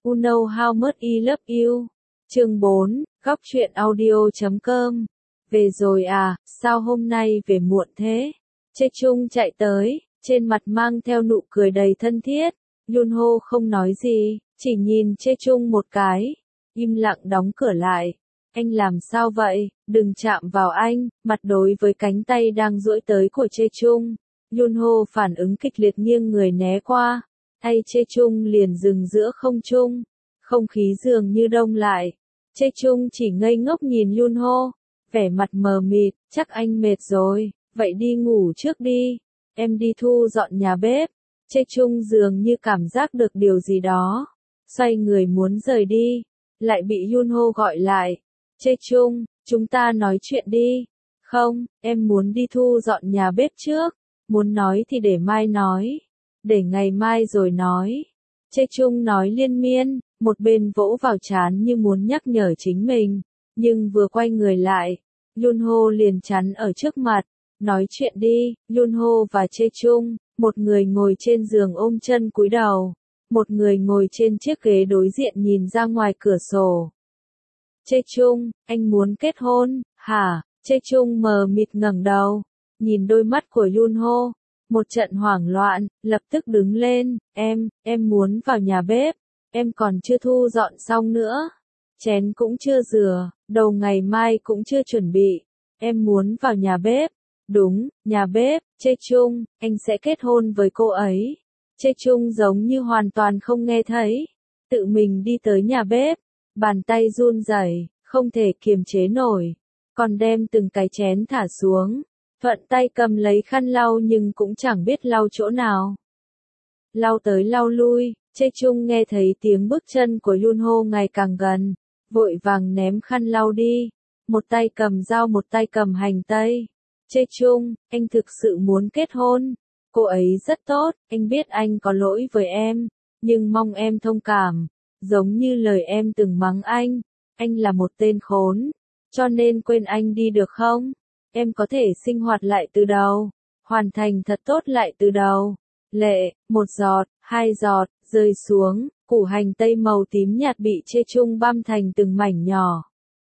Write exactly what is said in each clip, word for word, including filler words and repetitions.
You know how much I love you. Chương bốn, góc truyện audio chấm com. Về rồi à, sao hôm nay về muộn thế? Chê Chung chạy tới, trên mặt mang theo nụ cười đầy thân thiết. Yunho không nói gì, chỉ nhìn Chê Chung một cái, im lặng đóng cửa lại. Anh làm sao vậy? Đừng chạm vào anh, mặt đối với cánh tay đang duỗi tới của Chê Chung. Yunho phản ứng kịch liệt nghiêng người né qua. Tay Chê Chung liền dừng giữa không trung. Không khí dường như đông lại. Chê Chung chỉ ngây ngốc nhìn Yunho, vẻ mặt mờ mịt, chắc anh mệt rồi, vậy đi ngủ trước đi, em đi thu dọn nhà bếp. Chê Chung dường như cảm giác được điều gì đó, xoay người muốn rời đi, lại bị Yunho gọi lại. Chê Chung, chúng ta nói chuyện đi. Không, em muốn đi thu dọn nhà bếp trước, muốn nói thì để mai nói, để ngày mai rồi nói. Chê Chung nói liên miên, một bên vỗ vào trán như muốn nhắc nhở chính mình, nhưng vừa quay người lại, Yunho liền chắn ở trước mặt. Nói chuyện đi. Yunho và Chê Chung, một người ngồi trên giường ôm chân cúi đầu, một người ngồi trên chiếc ghế đối diện nhìn ra ngoài cửa sổ. Chê Chung, anh muốn kết hôn, hả? Chê Chung mờ mịt ngẩng đầu, nhìn đôi mắt của Yunho, một trận hoảng loạn, lập tức đứng lên. Em, em muốn vào nhà bếp, em còn chưa thu dọn xong nữa, chén cũng chưa rửa, đầu ngày mai cũng chưa chuẩn bị, em muốn vào nhà bếp. Đúng, nhà bếp. Chê Chung, anh sẽ kết hôn với cô ấy. Chê Chung giống như hoàn toàn không nghe thấy, tự mình đi tới nhà bếp, bàn tay run rẩy, không thể kiềm chế nổi, còn đem từng cái chén thả xuống, thuận tay cầm lấy khăn lau nhưng cũng chẳng biết lau chỗ nào. Lau tới lau lui, Chê Chung nghe thấy tiếng bước chân của Yunho ngày càng gần, vội vàng ném khăn lau đi, một tay cầm dao một tay cầm hành tây. Chê Chung, anh thực sự muốn kết hôn. Cô ấy rất tốt, anh biết anh có lỗi với em, nhưng mong em thông cảm, giống như lời em từng mắng anh, anh là một tên khốn, cho nên quên anh đi được không? Em có thể sinh hoạt lại từ đầu, hoàn thành thật tốt lại từ đầu. Lệ, một giọt, hai giọt, rơi xuống, củ hành tây màu tím nhạt bị Chê Chung băm thành từng mảnh nhỏ.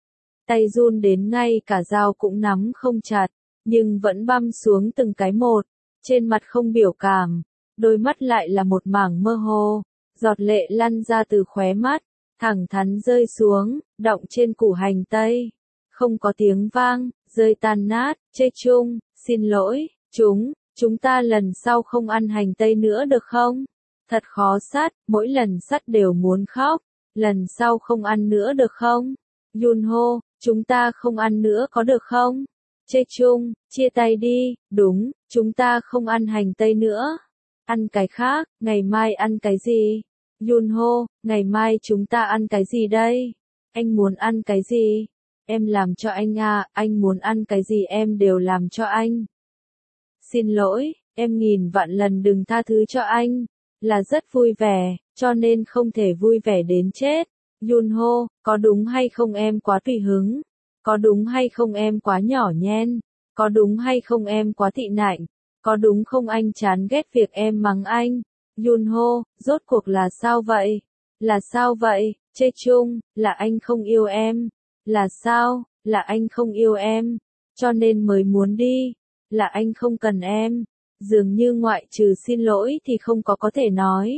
Tay run đến ngay cả dao cũng nắm không chặt, nhưng vẫn băm xuống từng cái một, trên mặt không biểu cảm, đôi mắt lại là một mảng mơ hồ, giọt lệ lăn ra từ khóe mắt, thẳng thắn rơi xuống, đọng trên củ hành tây. Không có tiếng vang, rơi tan nát. Chê Chung, xin lỗi, chúng, chúng ta lần sau không ăn hành tây nữa được không? Thật khó sắt, mỗi lần sắt đều muốn khóc, lần sau không ăn nữa được không? Yunho, chúng ta không ăn nữa có được không? Chê Chung, chia tay đi. Đúng, chúng ta không ăn hành tây nữa, ăn cái khác. Ngày mai ăn cái gì? Yunho, ngày mai chúng ta ăn cái gì đây? Anh muốn ăn cái gì? Em làm cho anh à, anh muốn ăn cái gì em đều làm cho anh. Xin lỗi, em nghìn vạn lần đừng tha thứ cho anh, là rất vui vẻ, cho nên không thể vui vẻ đến chết. Yunho, có đúng hay không em quá tùy hứng? Có đúng hay không em quá nhỏ nhen? Có đúng hay không em quá tị nạnh? Có đúng không anh chán ghét việc em mắng anh? Yunho, rốt cuộc là sao vậy? Là sao vậy? Chê Chung, là anh không yêu em. Là sao? Là anh không yêu em, cho nên mới muốn đi. Là anh không cần em. Dường như ngoại trừ xin lỗi thì không có có thể nói.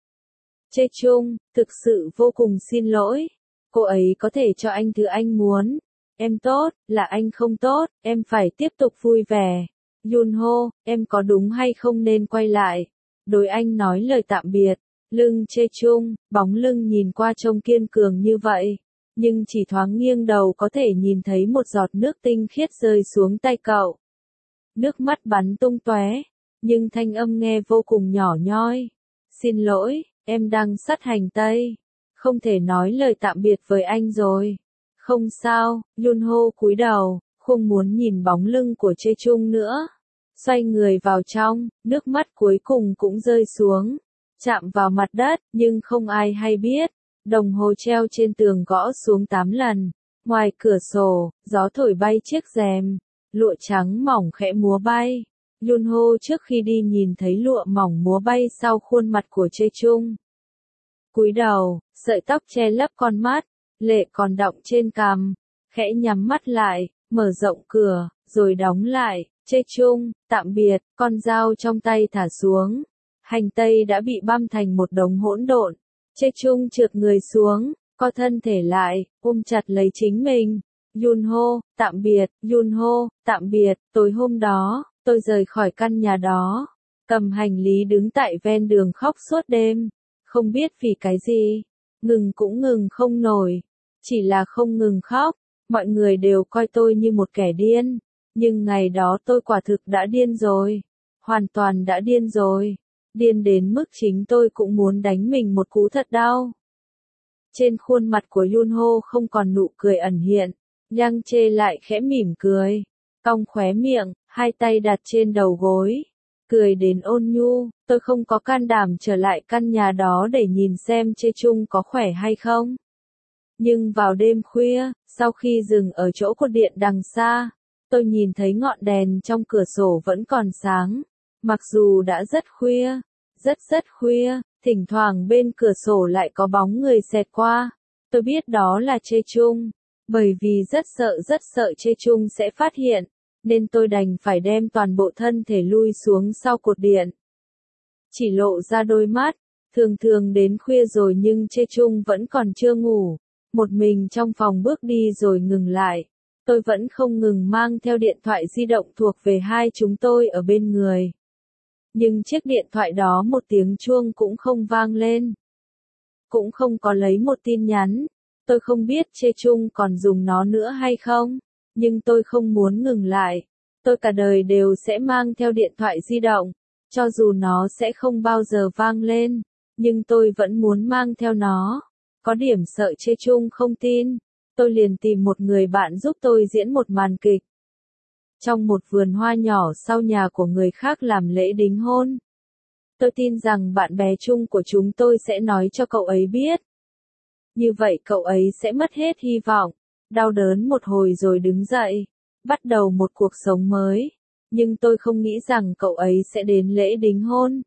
Chê Chung, thực sự vô cùng xin lỗi. Cô ấy có thể cho anh thứ anh muốn. Em tốt, là anh không tốt, em phải tiếp tục vui vẻ. Yunho, em có đúng hay không nên quay lại, đối anh nói lời tạm biệt. Lưng Chê Chung, bóng lưng nhìn qua trông kiên cường như vậy, nhưng chỉ thoáng nghiêng đầu có thể nhìn thấy một giọt nước tinh khiết rơi xuống tay cậu. Nước mắt bắn tung tóe, nhưng thanh âm nghe vô cùng nhỏ nhoi. Xin lỗi, em đang sắt hành tây, không thể nói lời tạm biệt với anh rồi. Không sao. Yunho cúi đầu, không muốn nhìn bóng lưng của Chê Chung nữa. Xoay người vào trong, nước mắt cuối cùng cũng rơi xuống, chạm vào mặt đất, nhưng không ai hay biết. Đồng hồ treo trên tường gõ xuống tám lần. Ngoài cửa sổ, gió thổi bay chiếc rèm, lụa trắng mỏng khẽ múa bay. Yunho trước khi đi nhìn thấy lụa mỏng múa bay sau khuôn mặt của Chê Chung. Cúi đầu, sợi tóc che lấp con mắt, lệ còn đọng trên cằm, khẽ nhắm mắt lại, mở rộng cửa, rồi đóng lại, Chê Chung, tạm biệt, con dao trong tay thả xuống. Hành tây đã bị băm thành một đống hỗn độn. Chê Chung trượt người xuống, co thân thể lại, ôm chặt lấy chính mình. Yunho, tạm biệt, Yunho, tạm biệt, tối hôm đó, tôi rời khỏi căn nhà đó. Cầm hành lý đứng tại ven đường khóc suốt đêm. Không biết vì cái gì. Ngừng cũng ngừng không nổi. Chỉ là không ngừng khóc. Mọi người đều coi tôi như một kẻ điên. Nhưng ngày đó tôi quả thực đã điên rồi. Hoàn toàn đã điên rồi. Điên đến mức chính tôi cũng muốn đánh mình một cú thật đau. Trên khuôn mặt của Yunho không còn nụ cười ẩn hiện. Yang Chê lại khẽ mỉm cười. Cong khóe miệng, hai tay đặt trên đầu gối. Cười đến ôn nhu, tôi không có can đảm trở lại căn nhà đó để nhìn xem Chê Chung có khỏe hay không. Nhưng vào đêm khuya, sau khi dừng ở chỗ cột điện đằng xa, tôi nhìn thấy ngọn đèn trong cửa sổ vẫn còn sáng. Mặc dù đã rất khuya, rất rất khuya, thỉnh thoảng bên cửa sổ lại có bóng người xẹt qua. Tôi biết đó là Chê Chung, bởi vì rất sợ rất sợ Chê Chung sẽ phát hiện, nên tôi đành phải đem toàn bộ thân thể lui xuống sau cột điện. Chỉ lộ ra đôi mắt, thường thường đến khuya rồi nhưng Chê Chung vẫn còn chưa ngủ. Một mình trong phòng bước đi rồi ngừng lại. Tôi vẫn không ngừng mang theo điện thoại di động thuộc về hai chúng tôi ở bên người. Nhưng chiếc điện thoại đó một tiếng chuông cũng không vang lên. Cũng không có lấy một tin nhắn. Tôi không biết Chê Chung còn dùng nó nữa hay không. Nhưng tôi không muốn ngừng lại. Tôi cả đời đều sẽ mang theo điện thoại di động. Cho dù nó sẽ không bao giờ vang lên. Nhưng tôi vẫn muốn mang theo nó. Có điểm sợ Chê Chung không tin. Tôi liền tìm một người bạn giúp tôi diễn một màn kịch. Trong một vườn hoa nhỏ sau nhà của người khác làm lễ đính hôn. Tôi tin rằng bạn bè chung của chúng tôi sẽ nói cho cậu ấy biết. Như vậy cậu ấy sẽ mất hết hy vọng, đau đớn một hồi rồi đứng dậy, bắt đầu một cuộc sống mới. Nhưng tôi không nghĩ rằng cậu ấy sẽ đến lễ đính hôn.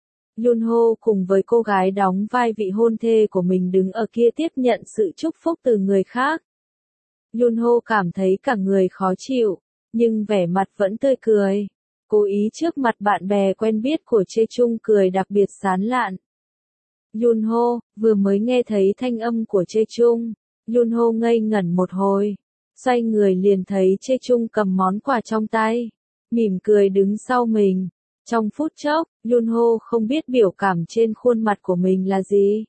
Yunho cùng với cô gái đóng vai vị hôn thê của mình đứng ở kia tiếp nhận sự chúc phúc từ người khác. Yunho cảm thấy cả người khó chịu, nhưng vẻ mặt vẫn tươi cười. Cố ý trước mặt bạn bè quen biết của Chê Chung cười đặc biệt sán lạn. Yunho, vừa mới nghe thấy thanh âm của Chê Chung. Yunho ngây ngẩn một hồi. Xoay người liền thấy Chê Chung cầm món quà trong tay. Mỉm cười đứng sau mình. Trong phút chốc, Yunho không biết biểu cảm trên khuôn mặt của mình là gì.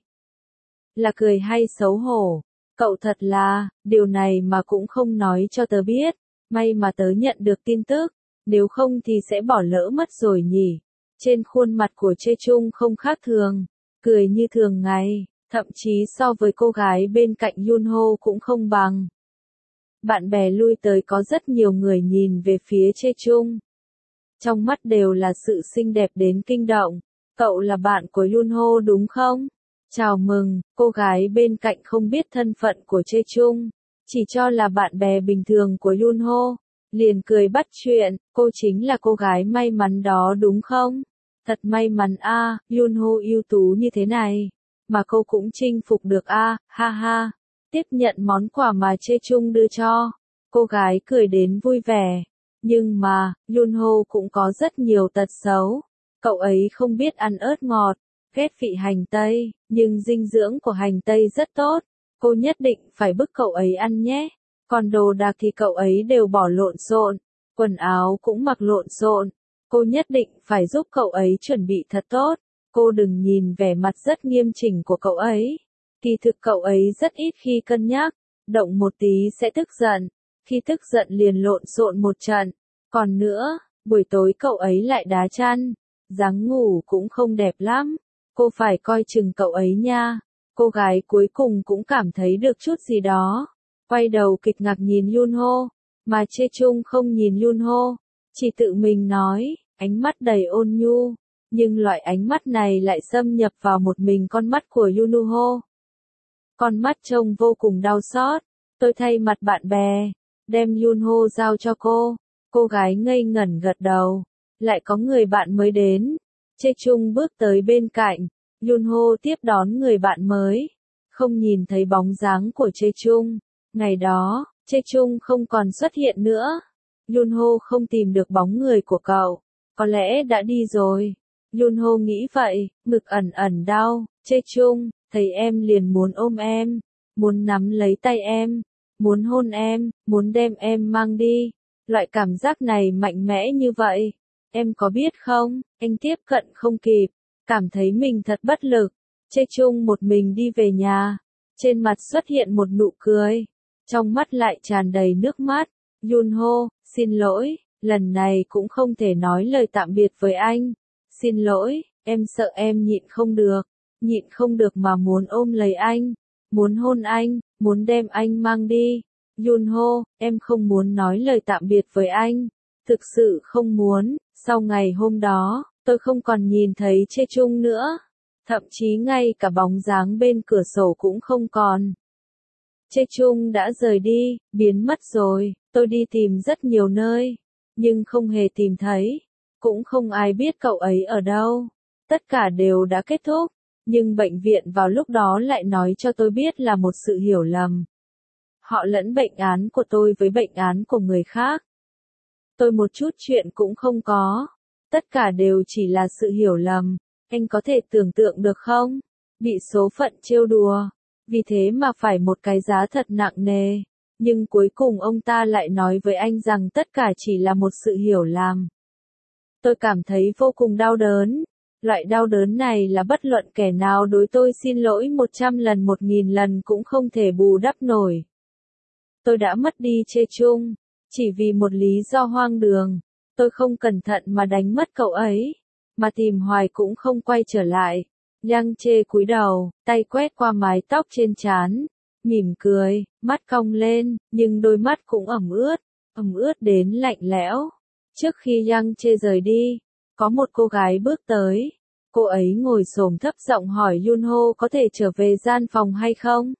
Là cười hay xấu hổ. Cậu thật là, điều này mà cũng không nói cho tớ biết. May mà tớ nhận được tin tức. Nếu không thì sẽ bỏ lỡ mất rồi nhỉ. Trên khuôn mặt của Chê Chung không khác thường. Cười như thường ngày. Thậm chí so với cô gái bên cạnh Yunho cũng không bằng. Bạn bè lui tới có rất nhiều người nhìn về phía Chê Chung. Trong mắt đều là sự xinh đẹp đến kinh động. Cậu là bạn của Yunho đúng không? Chào mừng, cô gái bên cạnh không biết thân phận của Chê Chung. Chỉ cho là bạn bè bình thường của Yunho. Liền cười bắt chuyện, cô chính là cô gái may mắn đó đúng không? Thật may mắn a, à, Yunho ưu tú như thế này. Mà cô cũng chinh phục được a, à, ha ha. Tiếp nhận món quà mà Chê Chung đưa cho. Cô gái cười đến vui vẻ. Nhưng mà, Yunho cũng có rất nhiều tật xấu. Cậu ấy không biết ăn ớt ngọt, ghét vị hành tây, nhưng dinh dưỡng của hành tây rất tốt. Cô nhất định phải bức cậu ấy ăn nhé. Còn đồ đạc thì cậu ấy đều bỏ lộn xộn, quần áo cũng mặc lộn xộn. Cô nhất định phải giúp cậu ấy chuẩn bị thật tốt. Cô đừng nhìn vẻ mặt rất nghiêm chỉnh của cậu ấy. Kỳ thực cậu ấy rất ít khi cân nhắc, động một tí sẽ tức giận. Khi tức giận liền lộn xộn một trận. Còn nữa, buổi tối cậu ấy lại đá chăn. Dáng ngủ cũng không đẹp lắm. Cô phải coi chừng cậu ấy nha. Cô gái cuối cùng cũng cảm thấy được chút gì đó. Quay đầu kịch ngạc nhìn Yunho. Mà Chê Chung không nhìn Yunho. Chỉ tự mình nói, ánh mắt đầy ôn nhu. Nhưng loại ánh mắt này lại xâm nhập vào một mình con mắt của Yunho. Con mắt trông vô cùng đau xót. Tôi thay mặt bạn bè. Đem Yunho giao cho cô. Cô gái ngây ngẩn gật đầu. Lại có người bạn mới đến. Chê Chung bước tới bên cạnh. Yunho tiếp đón người bạn mới. Không nhìn thấy bóng dáng của Jae-chung. Ngày đó, Jae-chung không còn xuất hiện nữa. Yunho không tìm được bóng người của cậu. Có lẽ đã đi rồi. Yunho nghĩ vậy, ngực ẩn ẩn đau. Jae-chung, thấy em liền muốn ôm em. Muốn nắm lấy tay em. Muốn hôn em, muốn đem em mang đi. Loại cảm giác này mạnh mẽ như vậy. Em có biết không, anh tiếp cận không kịp. Cảm thấy mình thật bất lực. Jae-chung một mình đi về nhà. Trên mặt xuất hiện một nụ cười. Trong mắt lại tràn đầy nước mắt. Yunho, xin lỗi, lần này cũng không thể nói lời tạm biệt với anh. Xin lỗi, em sợ em nhịn không được. Nhịn không được mà muốn ôm lấy anh. Muốn hôn anh, muốn đem anh mang đi. Yunho, em không muốn nói lời tạm biệt với anh. Thực sự không muốn. Sau ngày hôm đó, tôi không còn nhìn thấy Jae-chung nữa. Thậm chí ngay cả bóng dáng bên cửa sổ cũng không còn. Jae-chung đã rời đi, biến mất rồi. Tôi đi tìm rất nhiều nơi, nhưng không hề tìm thấy. Cũng không ai biết cậu ấy ở đâu. Tất cả đều đã kết thúc, nhưng bệnh viện vào lúc đó lại nói cho tôi biết là một sự hiểu lầm. Họ lẫn bệnh án của tôi với bệnh án của người khác. Tôi một chút chuyện cũng không có. Tất cả đều chỉ là sự hiểu lầm. Anh có thể tưởng tượng được không? Bị số phận trêu đùa. Vì thế mà phải một cái giá thật nặng nề. Nhưng cuối cùng ông ta lại nói với anh rằng tất cả chỉ là một sự hiểu lầm. Tôi cảm thấy vô cùng đau đớn. Loại đau đớn này là bất luận kẻ nào đối tôi xin lỗi một trăm lần một nghìn lần cũng không thể bù đắp nổi. Tôi đã mất đi Jae-chung. Chỉ vì một lý do hoang đường. Tôi không cẩn thận mà đánh mất cậu ấy. Mà tìm hoài cũng không quay trở lại. Yang Jae cúi đầu, tay quét qua mái tóc trên trán. Mỉm cười, mắt cong lên, nhưng đôi mắt cũng ẩm ướt. Ẩm ướt đến lạnh lẽo. Trước khi Yang Jae rời đi, có một cô gái bước tới. Cô ấy ngồi xổm thấp giọng hỏi Yunho có thể trở về gian phòng hay không?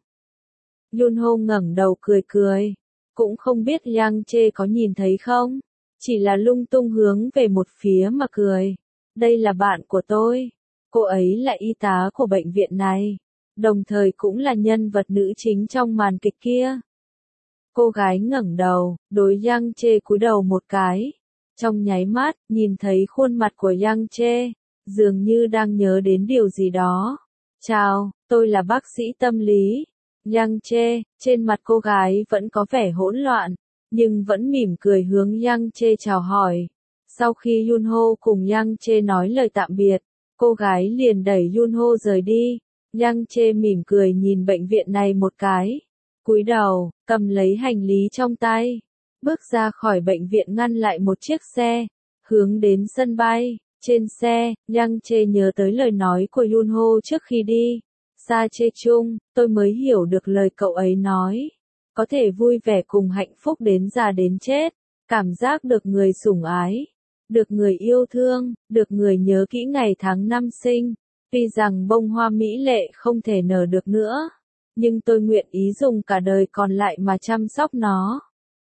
Yunho ngẩng đầu cười cười. Cũng không biết Yang Jae có nhìn thấy không? Chỉ là lung tung hướng về một phía mà cười. Đây là bạn của tôi. Cô ấy là y tá của bệnh viện này. Đồng thời cũng là nhân vật nữ chính trong màn kịch kia. Cô gái ngẩng đầu, đối Yang Jae cúi đầu một cái. Trong nháy mắt, nhìn thấy khuôn mặt của Yang Jae, dường như đang nhớ đến điều gì đó. Chào, tôi là bác sĩ tâm lý. Yang Jae, trên mặt cô gái vẫn có vẻ hỗn loạn, nhưng vẫn mỉm cười hướng Yang Jae chào hỏi. Sau khi Yunho cùng Yang Jae nói lời tạm biệt, cô gái liền đẩy Yunho rời đi. Yang Jae mỉm cười nhìn bệnh viện này một cái. Cúi đầu, cầm lấy hành lý trong tay. Bước ra khỏi bệnh viện ngăn lại một chiếc xe. Hướng đến sân bay. Trên xe, Yang Jae nhớ tới lời nói của Yunho trước khi đi. Sa Jae-chung, tôi mới hiểu được lời cậu ấy nói. Có thể vui vẻ cùng hạnh phúc đến già đến chết. Cảm giác được người sủng ái. Được người yêu thương, được người nhớ kỹ ngày tháng năm sinh. Tuy rằng bông hoa mỹ lệ không thể nở được nữa. Nhưng tôi nguyện ý dùng cả đời còn lại mà chăm sóc nó.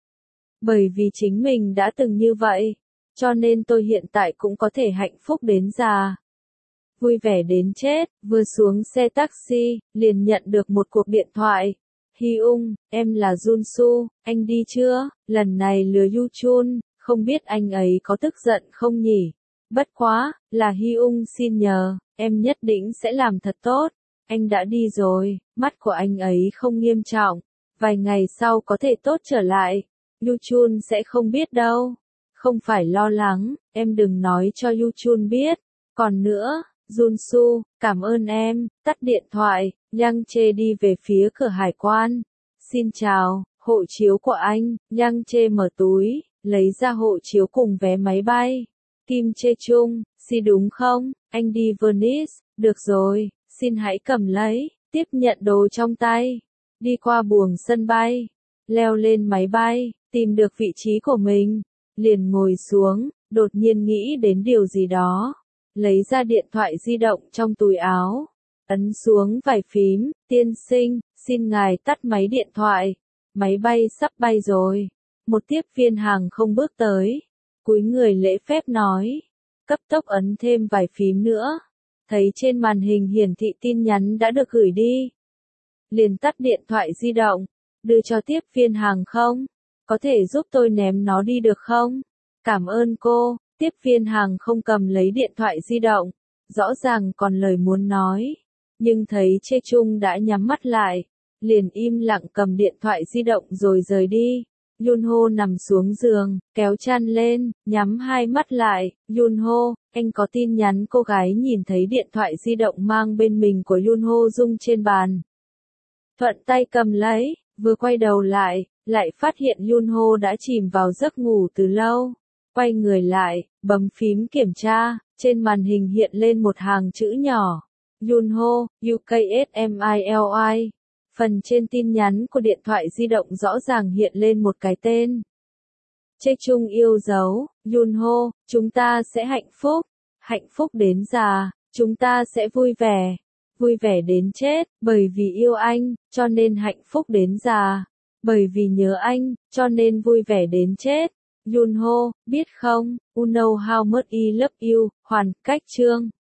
Bởi vì chính mình đã từng như vậy. Cho nên tôi hiện tại cũng có thể hạnh phúc đến già. Vui vẻ đến chết, vừa xuống xe taxi, liền nhận được một cuộc điện thoại. Hyung, em là Junsu, anh đi chưa? Lần này lừa Yuchun, không biết anh ấy có tức giận không nhỉ? Bất quá, là Hyung xin nhờ, em nhất định sẽ làm thật tốt. Anh đã đi rồi, mắt của anh ấy không nghiêm trọng. Vài ngày sau có thể tốt trở lại. Yuchun sẽ không biết đâu. Không phải lo lắng, em đừng nói cho Yuchun biết. Còn nữa, Junsu, cảm ơn em. Tắt điện thoại, Yang Jae đi về phía cửa hải quan. Xin chào, hộ chiếu của anh. Yang Jae mở túi, lấy ra hộ chiếu cùng vé máy bay. Kim Jae-chung, xin đúng không? Anh đi Venice, được rồi, xin hãy cầm lấy, tiếp nhận đồ trong tay. Đi qua buồng sân bay, leo lên máy bay, tìm được vị trí của mình. Liền ngồi xuống, đột nhiên nghĩ đến điều gì đó. Lấy ra điện thoại di động trong túi áo. Ấn xuống vài phím, tiên sinh, xin ngài tắt máy điện thoại. Máy bay sắp bay rồi. Một tiếp viên hàng không bước tới. Cúi người lễ phép nói. Cấp tốc ấn thêm vài phím nữa. thấy trên màn hình hiển thị tin nhắn đã được gửi đi. Liền tắt điện thoại di động, đưa cho tiếp viên hàng không. Có thể giúp tôi ném nó đi được không? Cảm ơn cô. Tiếp viên hàng không cầm lấy điện thoại di động, rõ ràng còn lời muốn nói. Nhưng thấy Chê Chung đã nhắm mắt lại, liền im lặng cầm điện thoại di động rồi rời đi. Yunho nằm xuống giường, kéo chăn lên, nhắm hai mắt lại. Yunho, anh có tin nhắn. Cô gái nhìn thấy điện thoại di động mang bên mình của Yunho rung trên bàn. Thuận tay cầm lấy, vừa quay đầu lại, lại phát hiện Yunho đã chìm vào giấc ngủ từ lâu. Quay người lại, bấm phím kiểm tra, trên màn hình hiện lên một hàng chữ nhỏ. Yunho, U K S M I L I. Phần trên tin nhắn của điện thoại di động rõ ràng hiện lên một cái tên. Chê Chung yêu dấu, Yunho, chúng ta sẽ hạnh phúc. Hạnh phúc đến già, chúng ta sẽ vui vẻ. Vui vẻ đến chết, bởi vì yêu anh, cho nên hạnh phúc đến già. Bởi vì nhớ anh, cho nên vui vẻ đến chết. Yunho, biết không, you know how much I love you, hoàn cách chương.